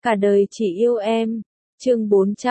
Cả đời chỉ yêu em. Chương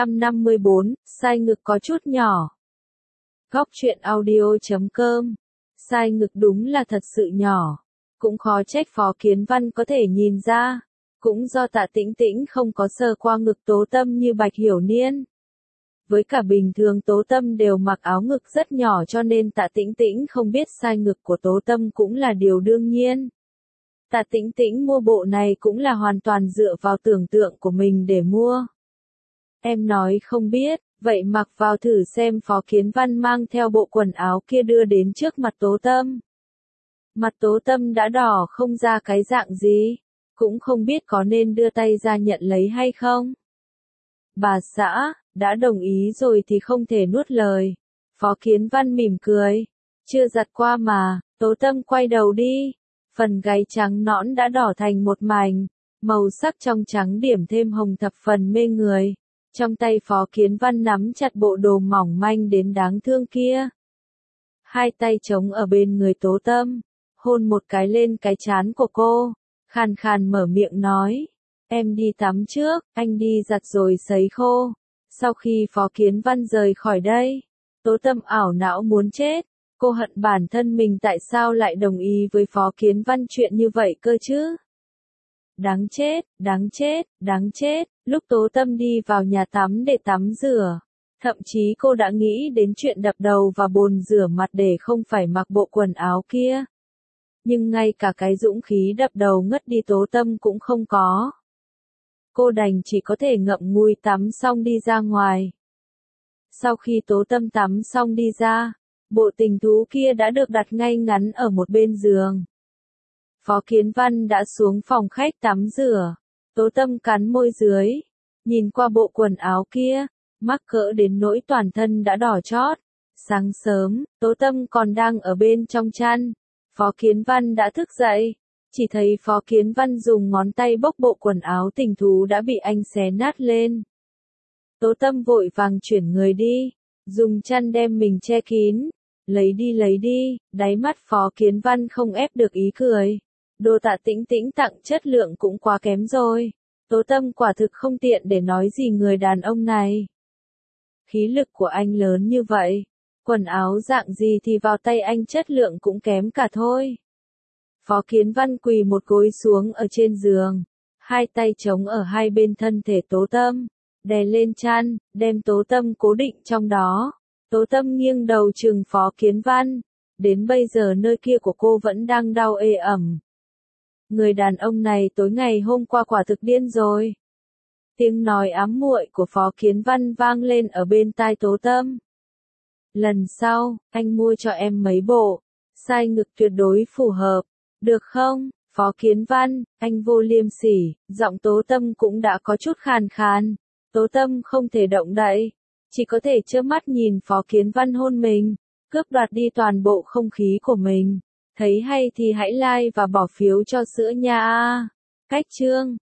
454, sai ngực có chút nhỏ. Góc truyện audio.com. Sai ngực đúng là thật sự nhỏ. Cũng khó trách Phó Kiến Văn có thể nhìn ra. Cũng do Tạ Tĩnh Tĩnh không có sờ qua ngực Tố Tâm như Bạch Hiểu Niên. Với cả bình thường Tố Tâm đều mặc áo ngực rất nhỏ cho nên Tạ Tĩnh Tĩnh không biết sai ngực của Tố Tâm cũng là điều đương nhiên. Tạ Tĩnh Tĩnh mua bộ này cũng là hoàn toàn dựa vào tưởng tượng của mình để mua. Em nói không biết, vậy mặc vào thử xem. Phó Kiến Văn mang theo bộ quần áo kia đưa đến trước mặt Tố Tâm. Mặt Tố Tâm đã đỏ không ra cái dạng gì, cũng không biết có nên đưa tay ra nhận lấy hay không. Bà xã, đã đồng ý rồi thì không thể nuốt lời. Phó Kiến Văn mỉm cười. Chưa giặt qua mà. Tố Tâm quay đầu đi. Phần gáy trắng nõn đã đỏ thành một mảnh, màu sắc trong trắng điểm thêm hồng thập phần mê người. Trong tay Phó Kiến Văn nắm chặt bộ đồ mỏng manh đến đáng thương kia. Hai tay chống ở bên người Tố Tâm, hôn một cái lên cái trán của cô, khàn khàn mở miệng nói. Em đi tắm trước, anh đi giặt rồi sấy khô. Sau khi Phó Kiến Văn rời khỏi đây, Tố Tâm ảo não muốn chết. Cô hận bản thân mình tại sao lại đồng ý với Phó Kiến Văn chuyện như vậy cơ chứ? Đáng chết, đáng chết, đáng chết. Lúc Tố Tâm đi vào nhà tắm để tắm rửa, thậm chí cô đã nghĩ đến chuyện đập đầu vào bồn rửa mặt để không phải mặc bộ quần áo kia. Nhưng ngay cả cái dũng khí đập đầu ngất đi Tố Tâm cũng không có. Cô đành chỉ có thể ngậm ngùi tắm xong đi ra ngoài. Sau khi Tố Tâm tắm xong đi ra, bộ tình thú kia đã được đặt ngay ngắn ở một bên giường. Phó Kiến Văn đã xuống phòng khách tắm rửa. Tố Tâm cắn môi dưới, nhìn qua bộ quần áo kia, mắc cỡ đến nỗi toàn thân đã đỏ chót. Sáng sớm, Tố Tâm còn đang ở bên trong chăn. Phó Kiến Văn đã thức dậy, chỉ thấy Phó Kiến Văn dùng ngón tay bốc bộ quần áo tình thú đã bị anh xé nát lên. Tố Tâm vội vàng chuyển người đi, dùng chăn đem mình che kín. Lấy đi, đáy mắt Phó Kiến Văn không ép được ý cười. Đồ Tạ Tĩnh Tĩnh tặng chất lượng cũng quá kém rồi. Tố Tâm quả thực không tiện để nói gì người đàn ông này. Khí lực của anh lớn như vậy, quần áo dạng gì thì vào tay anh chất lượng cũng kém cả thôi. Phó Kiến Văn quỳ một gối xuống ở trên giường, hai tay chống ở hai bên thân thể Tố Tâm, đè lên chăn, đem Tố Tâm cố định trong đó. Tố Tâm nghiêng đầu trừng Phó Kiến Văn, đến bây giờ nơi kia của cô vẫn đang đau ê ẩm. Người đàn ông này tối ngày hôm qua quả thực điên rồi. Tiếng nói ám muội của Phó Kiến Văn vang lên ở bên tai Tố Tâm. Lần sau, anh mua cho em mấy bộ, size ngực tuyệt đối phù hợp, được không? Phó Kiến Văn, anh vô liêm sỉ. Giọng Tố Tâm cũng đã có chút khàn khàn. Tố Tâm không thể động đậy, chỉ có thể trơ mắt nhìn Phó Kiến Văn hôn mình, cướp đoạt đi toàn bộ không khí của mình. Thấy hay thì hãy like và bỏ phiếu cho sữa nha. Cách chương